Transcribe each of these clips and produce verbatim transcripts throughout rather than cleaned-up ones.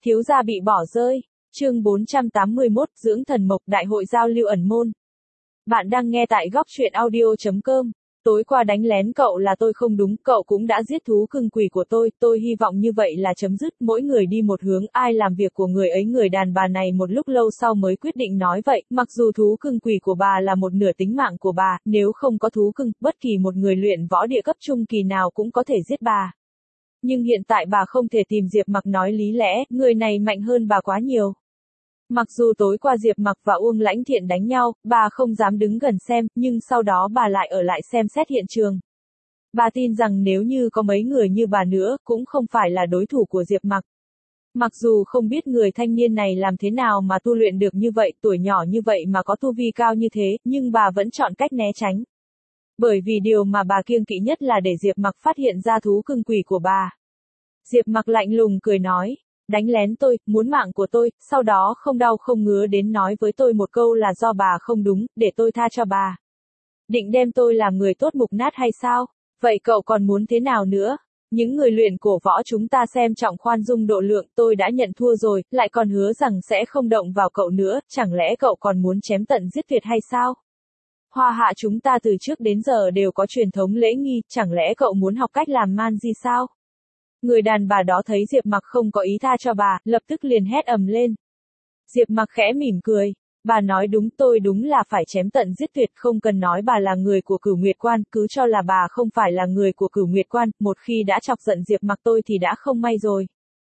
Thiếu gia bị bỏ rơi. Chương bốn trăm tám mươi mốt, Dưỡng thần mộc, đại hội giao lưu ẩn môn. Bạn đang nghe tại góc truyện audio chấm com. Tối qua đánh lén cậu là tôi không đúng, cậu cũng đã giết thú cưng quỷ của tôi, tôi hy vọng như vậy là chấm dứt, mỗi người đi một hướng, ai làm việc của người ấy. Người đàn bà này một lúc lâu sau mới quyết định nói vậy, mặc dù thú cưng quỷ của bà là một nửa tính mạng của bà, nếu không có thú cưng, bất kỳ một người luyện võ địa cấp trung kỳ nào cũng có thể giết bà. Nhưng hiện tại bà không thể tìm Diệp Mặc nói lý lẽ, người này mạnh hơn bà quá nhiều. Mặc dù tối qua Diệp Mặc và Uông Lãnh Thiện đánh nhau, bà không dám đứng gần xem, nhưng sau đó bà lại ở lại xem xét hiện trường. Bà tin rằng nếu như có mấy người như bà nữa, cũng không phải là đối thủ của Diệp Mặc. Mặc dù không biết người thanh niên này làm thế nào mà tu luyện được như vậy, tuổi nhỏ như vậy mà có tu vi cao như thế, nhưng bà vẫn chọn cách né tránh. Bởi vì điều mà bà kiêng kỵ nhất là để Diệp Mặc phát hiện ra thú cưng quỷ của bà. Diệp Mặc lạnh lùng cười nói, đánh lén tôi, muốn mạng của tôi, sau đó không đau không ngứa đến nói với tôi một câu là do bà không đúng, để tôi tha cho bà. Định đem tôi làm người tốt mục nát hay sao? Vậy cậu còn muốn thế nào nữa? Những người luyện cổ võ chúng ta xem trọng khoan dung độ lượng, tôi đã nhận thua rồi, lại còn hứa rằng sẽ không động vào cậu nữa, chẳng lẽ cậu còn muốn chém tận giết tuyệt hay sao? Hoa Hạ chúng ta từ trước đến giờ đều có truyền thống lễ nghi, chẳng lẽ cậu muốn học cách làm man di sao? Người đàn bà đó thấy Diệp Mặc không có ý tha cho bà, lập tức liền hét ầm lên. Diệp Mặc khẽ mỉm cười. Bà nói đúng, tôi đúng là phải chém tận giết tuyệt, không cần nói bà là người của Cửu Nguyệt Quan, cứ cho là bà không phải là người của Cửu Nguyệt Quan, một khi đã chọc giận Diệp Mặc tôi thì đã không may rồi.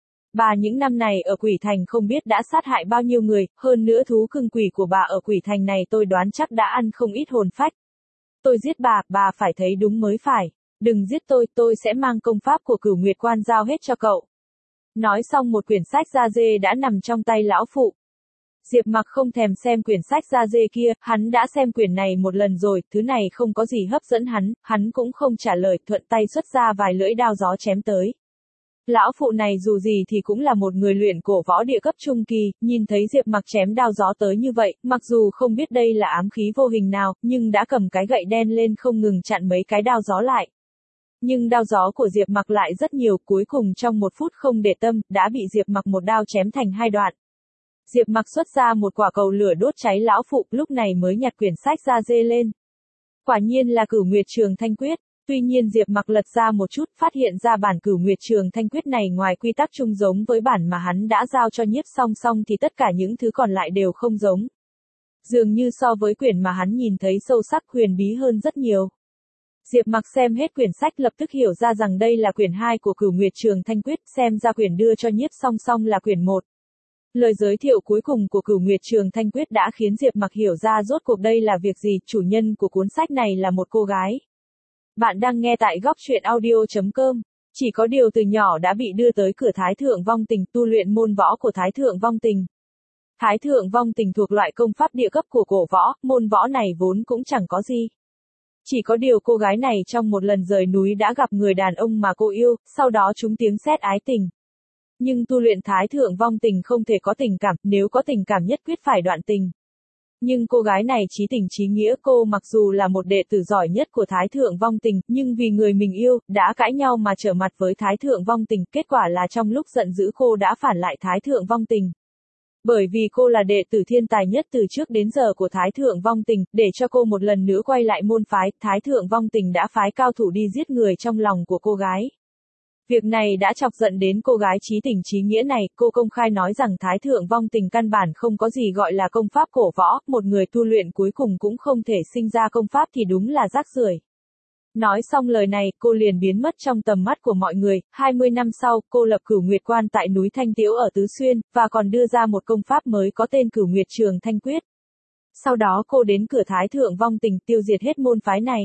Bà những năm này ở Quỷ Thành không biết đã sát hại bao nhiêu người, hơn nữa thú cưng quỷ của bà ở Quỷ Thành này tôi đoán chắc đã ăn không ít hồn phách. Tôi giết bà, bà phải thấy đúng mới phải. Đừng giết tôi, tôi sẽ mang công pháp của Cửu Nguyệt Quan giao hết cho cậu. Nói xong một quyển sách da dê đã nằm trong tay lão phụ. Diệp Mặc không thèm xem quyển sách da dê kia, hắn đã xem quyển này một lần rồi, thứ này không có gì hấp dẫn hắn, hắn cũng không trả lời, thuận tay xuất ra vài lưỡi đao gió chém tới. Lão phụ này dù gì thì cũng là một người luyện cổ võ địa cấp trung kỳ, nhìn thấy Diệp Mặc chém đao gió tới như vậy, mặc dù không biết đây là ám khí vô hình nào, nhưng đã cầm cái gậy đen lên không ngừng chặn mấy cái đao gió lại. Nhưng đao gió của Diệp Mặc lại rất nhiều, cuối cùng trong một phút không để tâm, đã bị Diệp Mặc một đao chém thành hai đoạn. Diệp Mặc xuất ra một quả cầu lửa đốt cháy lão phụ, lúc này mới nhặt quyển sách da dê lên. Quả nhiên là Cửu Nguyệt Trường Thanh Quyết, tuy nhiên Diệp Mặc lật ra một chút, phát hiện ra bản Cửu Nguyệt Trường Thanh Quyết này ngoài quy tắc chung giống với bản mà hắn đã giao cho Nhiếp Song Song thì tất cả những thứ còn lại đều không giống. Dường như so với quyển mà hắn nhìn thấy sâu sắc huyền bí hơn rất nhiều. Diệp Mặc xem hết quyển sách lập tức hiểu ra rằng đây là quyển hai của Cửu Nguyệt Trường Thanh Quyết, xem ra quyển đưa cho Nhiếp Song Song là quyển một. Lời giới thiệu cuối cùng của Cửu Nguyệt Trường Thanh Quyết đã khiến Diệp Mặc hiểu ra rốt cuộc đây là việc gì, chủ nhân của cuốn sách này là một cô gái. Bạn đang nghe tại góc truyện audio chấm com. Chỉ có điều từ nhỏ đã bị đưa tới cửa Thái Thượng Vong Tình, tu luyện môn võ của Thái Thượng Vong Tình. Thái Thượng Vong Tình thuộc loại công pháp địa cấp của cổ võ, môn võ này vốn cũng chẳng có gì. Chỉ có điều cô gái này trong một lần rời núi đã gặp người đàn ông mà cô yêu, sau đó trúng tiếng sét ái tình. Nhưng tu luyện Thái Thượng Vong Tình không thể có tình cảm, nếu có tình cảm nhất quyết phải đoạn tình. Nhưng cô gái này chí tình chí nghĩa, cô mặc dù là một đệ tử giỏi nhất của Thái Thượng Vong Tình, nhưng vì người mình yêu, đã cãi nhau mà trở mặt với Thái Thượng Vong Tình, kết quả là trong lúc giận dữ cô đã phản lại Thái Thượng Vong Tình. Bởi vì cô là đệ tử thiên tài nhất từ trước đến giờ của Thái Thượng Vong Tình, để cho cô một lần nữa quay lại môn phái, Thái Thượng Vong Tình đã phái cao thủ đi giết người trong lòng của cô gái. Việc này đã chọc giận đến cô gái chí tình chí nghĩa này, cô công khai nói rằng Thái Thượng Vong Tình căn bản không có gì gọi là công pháp cổ võ, một người tu luyện cuối cùng cũng không thể sinh ra công pháp thì đúng là rác rưởi. Nói xong lời này, cô liền biến mất trong tầm mắt của mọi người, hai mươi năm sau, cô lập Cửu Nguyệt Quan tại núi Thanh Tiếu ở Tứ Xuyên, và còn đưa ra một công pháp mới có tên Cửu Nguyệt Trường Thanh Quyết. Sau đó cô đến cửa Thái Thượng Vong Tình, tiêu diệt hết môn phái này.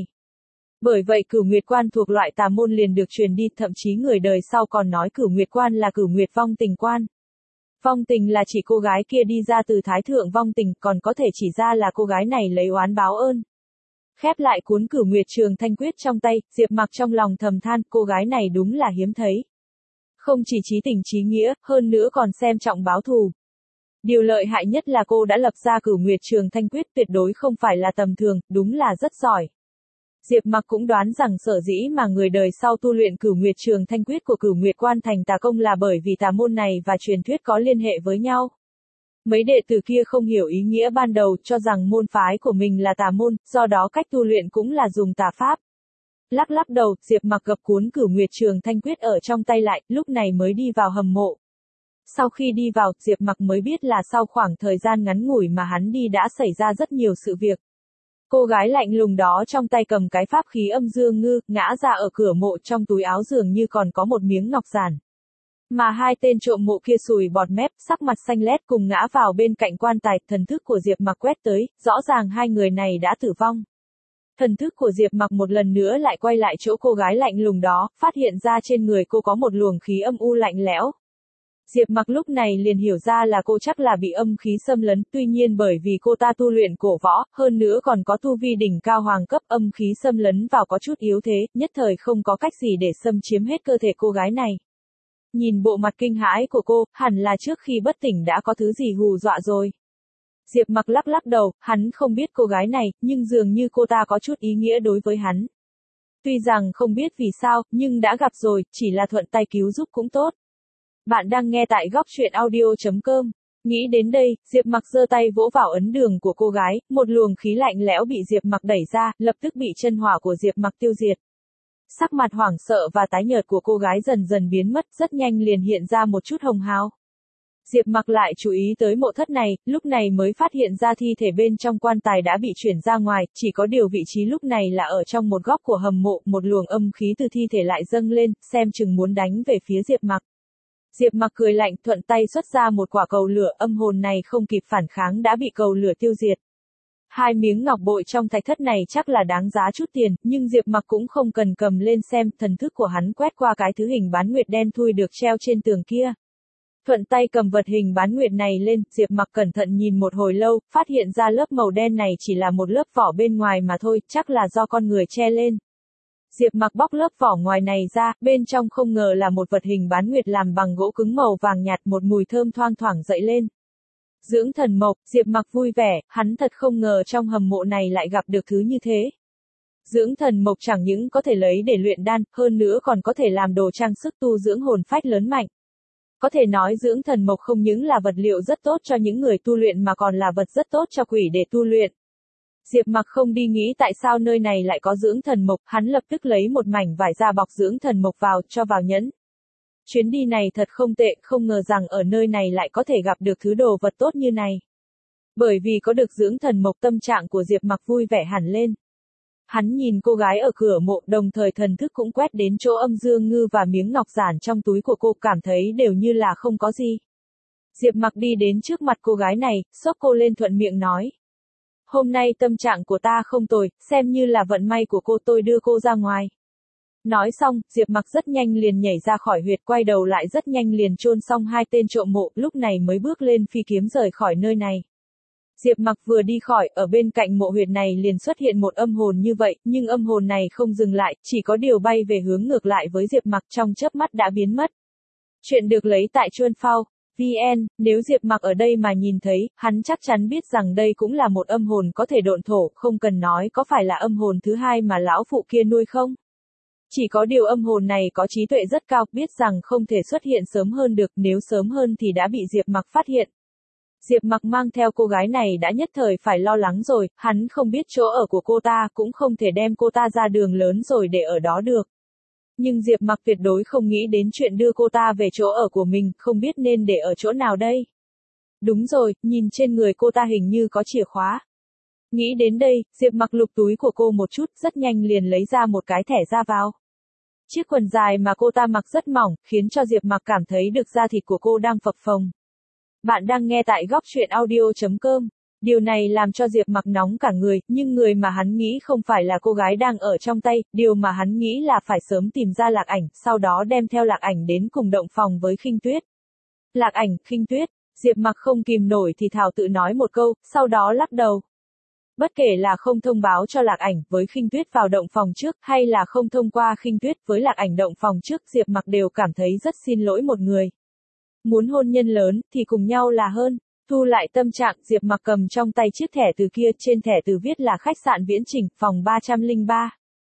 Bởi vậy Cửu Nguyệt Quan thuộc loại tà môn liền được truyền đi, thậm chí người đời sau còn nói Cửu Nguyệt Quan là Cửu Nguyệt Vong Tình Quan. Vong tình là chỉ cô gái kia đi ra từ Thái Thượng Vong Tình, còn có thể chỉ ra là cô gái này lấy oán báo ơn. Khép lại cuốn Cửu Nguyệt Trường Thanh Quyết trong tay, Diệp Mặc trong lòng thầm than, cô gái này đúng là hiếm thấy. Không chỉ chí tình chí nghĩa, hơn nữa còn xem trọng báo thù. Điều lợi hại nhất là cô đã lập ra Cửu Nguyệt Trường Thanh Quyết, tuyệt đối không phải là tầm thường, đúng là rất giỏi. Diệp Mặc cũng đoán rằng sở dĩ mà người đời sau tu luyện Cửu Nguyệt Trường Thanh Quyết của Cửu Nguyệt Quan Thành Tà Công là bởi vì tà môn này và truyền thuyết có liên hệ với nhau. Mấy đệ tử kia không hiểu ý nghĩa ban đầu, cho rằng môn phái của mình là tà môn, do đó cách tu luyện cũng là dùng tà pháp. Lắc lắc đầu, Diệp Mặc gập cuốn Cửu Nguyệt Trường Thanh Quyết ở trong tay lại, lúc này mới đi vào hầm mộ. Sau khi đi vào, Diệp Mặc mới biết là sau khoảng thời gian ngắn ngủi mà hắn đi đã xảy ra rất nhiều sự việc. Cô gái lạnh lùng đó trong tay cầm cái pháp khí âm dương ngư, ngã ra ở cửa mộ, trong túi áo dường như còn có một miếng ngọc giản. Mà hai tên trộm mộ kia sùi bọt mép, sắc mặt xanh lét cùng ngã vào bên cạnh quan tài, thần thức của Diệp Mặc quét tới, rõ ràng hai người này đã tử vong. Thần thức của Diệp Mặc một lần nữa lại quay lại chỗ cô gái lạnh lùng đó, phát hiện ra trên người cô có một luồng khí âm u lạnh lẽo. Diệp Mặc lúc này liền hiểu ra là cô chắc là bị âm khí xâm lấn, tuy nhiên bởi vì cô ta tu luyện cổ võ, hơn nữa còn có tu vi đỉnh cao hoàng cấp, âm khí xâm lấn vào có chút yếu thế, nhất thời không có cách gì để xâm chiếm hết cơ thể cô gái này. Nhìn bộ mặt kinh hãi của cô, hẳn là trước khi bất tỉnh đã có thứ gì hù dọa rồi. Diệp Mặc lắc lắc đầu, hắn không biết cô gái này, nhưng dường như cô ta có chút ý nghĩa đối với hắn. Tuy rằng không biết vì sao, nhưng đã gặp rồi, chỉ là thuận tay cứu giúp cũng tốt. Bạn đang nghe tại góc truyện audio chấm com. Nghĩ đến đây, Diệp Mặc giơ tay vỗ vào ấn đường của cô gái, một luồng khí lạnh lẽo bị Diệp Mặc đẩy ra, lập tức bị chân hỏa của Diệp Mặc tiêu diệt. Sắc mặt hoảng sợ và tái nhợt của cô gái dần dần biến mất, rất nhanh liền hiện ra một chút hồng hào. Diệp Mặc lại chú ý tới mộ thất này, lúc này mới phát hiện ra thi thể bên trong quan tài đã bị chuyển ra ngoài, chỉ có điều vị trí lúc này là ở trong một góc của hầm mộ, một luồng âm khí từ thi thể lại dâng lên, xem chừng muốn đánh về phía Diệp Mặc. Diệp Mặc cười lạnh, thuận tay xuất ra một quả cầu lửa, âm hồn này không kịp phản kháng đã bị cầu lửa tiêu diệt. Hai miếng ngọc bội trong thạch thất này chắc là đáng giá chút tiền, nhưng Diệp Mặc cũng không cần cầm lên xem, thần thức của hắn quét qua cái thứ hình bán nguyệt đen thui được treo trên tường kia. Thuận tay cầm vật hình bán nguyệt này lên, Diệp Mặc cẩn thận nhìn một hồi lâu, phát hiện ra lớp màu đen này chỉ là một lớp vỏ bên ngoài mà thôi, chắc là do con người che lên. Diệp Mặc bóc lớp vỏ ngoài này ra, bên trong không ngờ là một vật hình bán nguyệt làm bằng gỗ cứng màu vàng nhạt, một mùi thơm thoang thoảng dậy lên. Dưỡng thần mộc, Diệp Mặc vui vẻ, hắn thật không ngờ trong hầm mộ này lại gặp được thứ như thế. Dưỡng thần mộc chẳng những có thể lấy để luyện đan, hơn nữa còn có thể làm đồ trang sức tu dưỡng hồn phách lớn mạnh. Có thể nói dưỡng thần mộc không những là vật liệu rất tốt cho những người tu luyện mà còn là vật rất tốt cho quỷ để tu luyện. Diệp Mặc không đi nghĩ tại sao nơi này lại có dưỡng thần mộc, hắn lập tức lấy một mảnh vải da bọc dưỡng thần mộc vào, cho vào nhẫn. Chuyến đi này thật không tệ, không ngờ rằng ở nơi này lại có thể gặp được thứ đồ vật tốt như này. Bởi vì có được dưỡng thần mộc, tâm trạng của Diệp Mặc vui vẻ hẳn lên. Hắn nhìn cô gái ở cửa mộ, đồng thời thần thức cũng quét đến chỗ âm dương ngư và miếng ngọc giản trong túi của cô, cảm thấy đều như là không có gì. Diệp Mặc đi đến trước mặt cô gái này, xốc cô lên, thuận miệng nói. Hôm nay tâm trạng của ta không tồi, xem như là vận may của cô, tôi đưa cô ra ngoài. Nói xong, Diệp Mặc rất nhanh liền nhảy ra khỏi huyệt, quay đầu lại rất nhanh liền chôn xong hai tên trộm mộ, lúc này mới bước lên phi kiếm rời khỏi nơi này. Diệp Mặc vừa đi khỏi, ở bên cạnh mộ huyệt này liền xuất hiện một âm hồn như vậy, nhưng âm hồn này không dừng lại, chỉ có điều bay về hướng ngược lại với Diệp Mặc, trong chớp mắt đã biến mất. Chuyện được lấy tại Chuan Phao vê en, nếu Diệp Mặc ở đây mà nhìn thấy, hắn chắc chắn biết rằng đây cũng là một âm hồn có thể độn thổ, không cần nói có phải là âm hồn thứ hai mà lão phụ kia nuôi không? Chỉ có điều âm hồn này có trí tuệ rất cao, biết rằng không thể xuất hiện sớm hơn được, nếu sớm hơn thì đã bị Diệp Mặc phát hiện. Diệp Mặc mang theo cô gái này đã nhất thời phải lo lắng rồi, hắn không biết chỗ ở của cô ta, cũng không thể đem cô ta ra đường lớn rồi để ở đó được. Nhưng Diệp Mặc tuyệt đối không nghĩ đến chuyện đưa cô ta về chỗ ở của mình, không biết nên để ở chỗ nào đây. Đúng rồi, nhìn trên người cô ta hình như có chìa khóa. Nghĩ đến đây, Diệp Mặc lục túi của cô một chút, rất nhanh liền lấy ra một cái thẻ ra vào. Chiếc quần dài mà cô ta mặc rất mỏng, khiến cho Diệp Mặc cảm thấy được da thịt của cô đang phập phồng. Bạn đang nghe tại góc truyện audio chấm com. Điều này làm cho Diệp Mặc nóng cả người, nhưng người mà hắn nghĩ không phải là cô gái đang ở trong tay, điều mà hắn nghĩ là phải sớm tìm ra Lạc Ảnh, sau đó đem theo Lạc Ảnh đến cùng động phòng với Khinh Tuyết. Lạc Ảnh, Khinh Tuyết, Diệp Mặc không kìm nổi thì thào tự nói một câu, sau đó lắc đầu. Bất kể là không thông báo cho Lạc Ảnh với Khinh Tuyết vào động phòng trước, hay là không thông qua Khinh Tuyết với Lạc Ảnh động phòng trước, Diệp Mặc đều cảm thấy rất xin lỗi một người. Muốn hôn nhân lớn, thì cùng nhau là hơn. Thu lại tâm trạng, Diệp Mặc cầm trong tay chiếc thẻ từ kia, trên thẻ từ viết là khách sạn Viễn Trình, phòng ba trăm lẻ ba.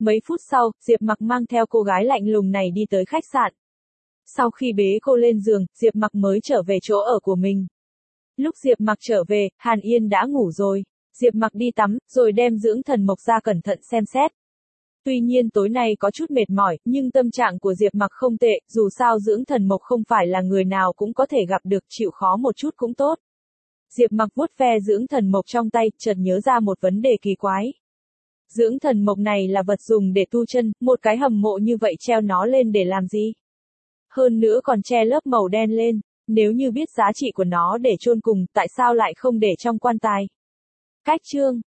Mấy phút sau, Diệp Mặc mang theo cô gái lạnh lùng này đi tới khách sạn. Sau khi bế cô lên giường, Diệp Mặc mới trở về chỗ ở của mình. Lúc Diệp Mặc trở về, Hàn Yên đã ngủ rồi. Diệp Mặc đi tắm, rồi đem dưỡng thần mộc ra cẩn thận xem xét. Tuy nhiên tối nay có chút mệt mỏi, nhưng tâm trạng của Diệp Mặc không tệ, dù sao dưỡng thần mộc không phải là người nào cũng có thể gặp được, chịu khó một chút cũng tốt. Diệp Mặc vuốt ve dưỡng thần mộc trong tay, chợt nhớ ra một vấn đề kỳ quái. Dưỡng thần mộc này là vật dùng để tu chân, một cái hầm mộ như vậy treo nó lên để làm gì? Hơn nữa còn che lớp màu đen lên, nếu như biết giá trị của nó để chôn cùng, tại sao lại không để trong quan tài? Cách chương